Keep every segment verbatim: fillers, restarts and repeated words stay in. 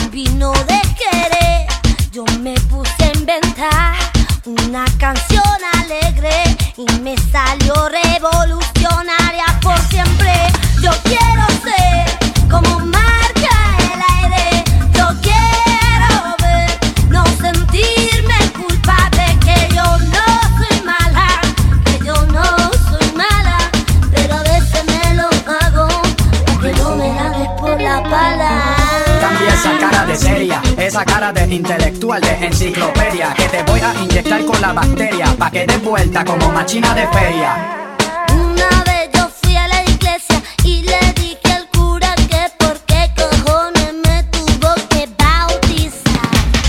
vino de querer, yo me puse a inventar una canción alegre y me salió revolucionaria por siempre. Yo quiero ser como marca el aire, yo quiero ver, no sentirme culpable, que yo no soy mala, que yo no soy mala, pero a veces me lo hago para que no me la des por la pala. Cambia esa cara de seria, esa cara de intelectual, de enciclopedia, que te voy a inyectar con la bacteria, pa' que des vuelta como machina de feria. Una vez yo fui a la iglesia y le dije al cura que por qué cojones me tuvo que bautizar.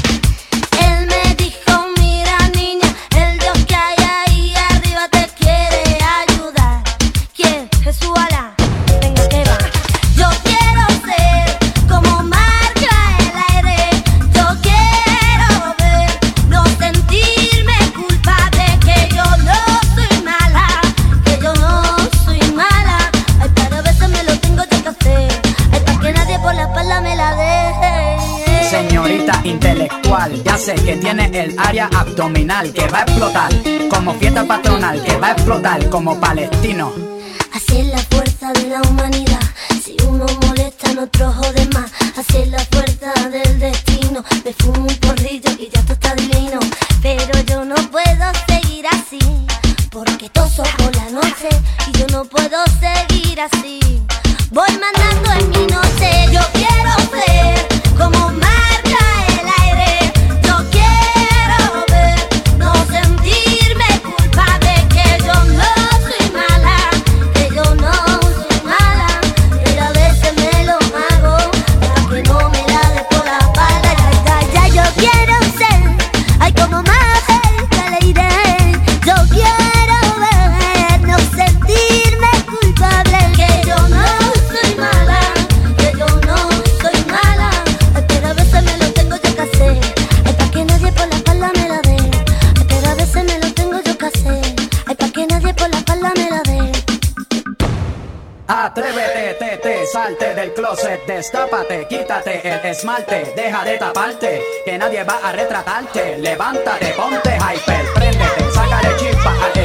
Él me dijo, mira niña, el Dios que hay ahí arriba te quiere ayudar. ¿Quién? Jesús, Alá, venga que va. Yo quiero ser como marca el aire, yo quiero ver, no sentirme culpable, que yo no soy mala, que yo no soy mala. Ay, pero a veces me lo tengo yo que hacer, ay, pa' que nadie por la espalda me la deje. Señorita intelectual, ya sé que tiene el área abdominal que va a explotar como fiesta patronal, que va a explotar como palestino. Así es la fuerza de la humanidad, si uno molesta no otro jode más. Así es la fuerza del destino, me fumo un porrillo y ya todo está divino. Pero yo no puedo seguir así, porque toso por la noche y yo no puedo seguir así. Voy mandando en mi noche, yo quiero ser como marca el aire, yo quiero ver, no sentirme culpable, que yo no soy mala, que yo no soy mala, pero a veces me lo hago para que no me la des por la espalda. Ya, ya, ya, yo quiero ser, ay, como marca el aire, yo quiero ver, no sentirme culpable, que yo no soy mala, que yo no soy mala, ay, pero a veces me lo tengo yo que hacer, ay, pa' que nadie por la espalda me la dé, ay, pero a veces me lo tengo yo que hacer, ay, pa' que nadie por la espalda me la dé. Atrévete, te, te, salte del closet, destápate, quítate el esmalte, deja de taparte, que nadie va a retratarte, levántate, ponte hyper, préndete, sácale chispa al